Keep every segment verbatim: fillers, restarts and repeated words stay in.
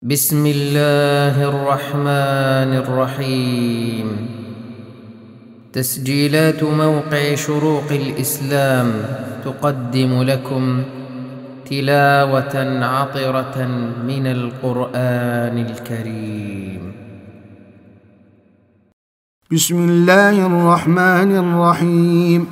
بسم الله الرحمن الرحيم. تسجيلات موقع شروق الإسلام تقدم لكم تلاوة عطرة من القرآن الكريم. بسم الله الرحمن الرحيم.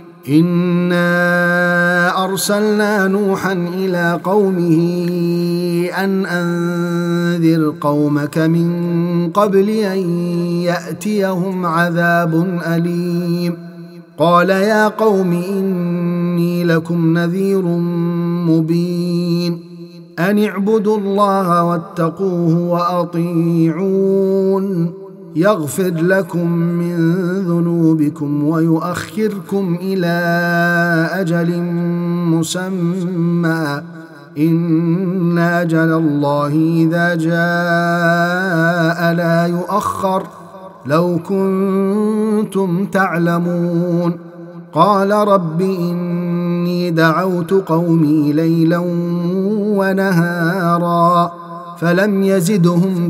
إنا أرسلنا نوحا إلى قومه أن أنذر قومك من قبل أن يأتيهم عذاب أليم. قال يا قوم إني لكم نذير مبين أن اعبدوا الله واتقوه وأطيعون يغفر لكم من ذنوبكم ويؤخركم إلى أجل مسمى إن أجل الله إذا جاء لا يؤخر لو كنتم تعلمون. قال رب إني دعوت قومي ليلا ونهارا فلم يزدهم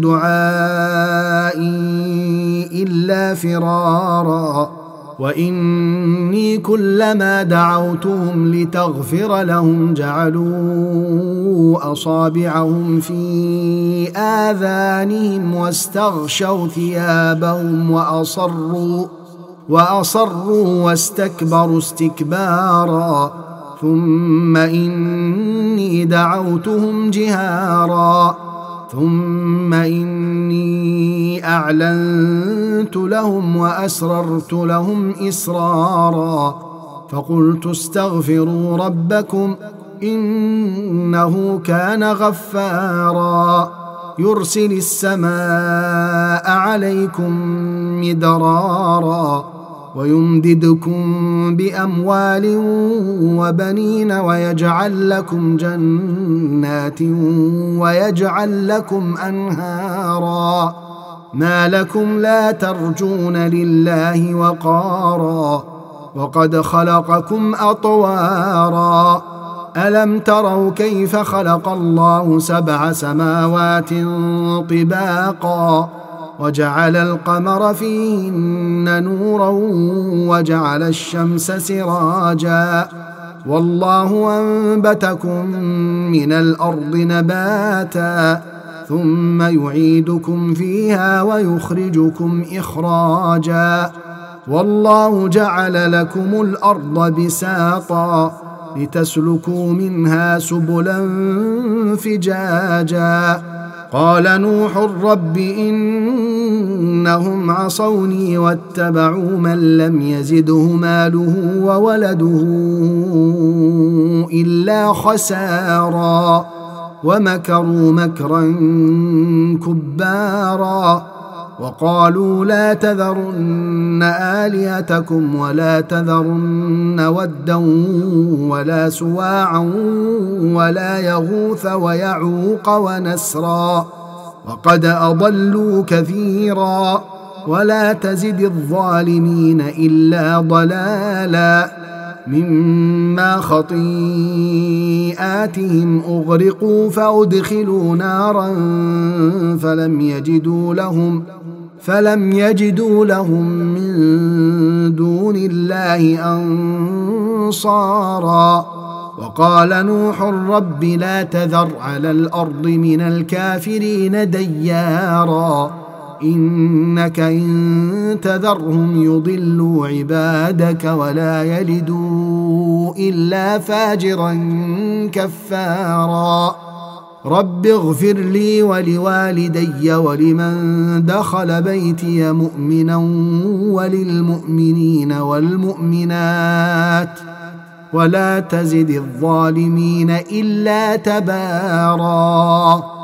دعائي إلا فرارا وإني كلما دعوتهم لتغفر لهم جعلوا أصابعهم في آذانهم واستغشوا ثيابهم وأصروا وأصروا واستكبروا استكبارا ثم إني دعوتهم جهارا ثم إني أعلنت لهم وأسررت لهم إسرارا فقلت استغفروا ربكم إنه كان غفارا يرسل السماء عليكم مدرارا ويمددكم بأموال وبنين ويجعل لكم جنات ويجعل لكم أنهارا ما لكم لا ترجون لله وقارا وقد خلقكم أطوارا ألم تروا كيف خلق الله سبع سماوات طباقا وجعل القمر فيهن نورا وجعل الشمس سراجا والله أنبتكم من الأرض نباتا ثم يعيدكم فيها ويخرجكم إخراجا والله جعل لكم الأرض بساطا لتسلكوا منها سبلا فجاجا. قال نوح رب إنهم عصوني واتبعوا من لم يزده ماله وولده إلا خسارا ومكروا مكرا كبارا وقالوا لا تذرن آلهتكم ولا تذرن ودا ولا سواعا ولا يغوث ويعوق ونسرا وقد أضلوا كثيرا ولا تزد الظالمين إلا ضلالا مما خطيئاتهم أغرقوا فأدخلوا نارا فلم يجدوا لهم فلم يجدوا لهم من دون الله أنصارا. وقال نوح رب لا تذر على الأرض من الكافرين ديارا إنك إن تذرهم يضلوا عبادك ولا يلدوا إلا فاجرا كفارا. رب اغفر لي ولوالدي ولمن دخل بيتي مؤمنا وللمؤمنين والمؤمنات ولا تزد الظالمين إلا تبارا.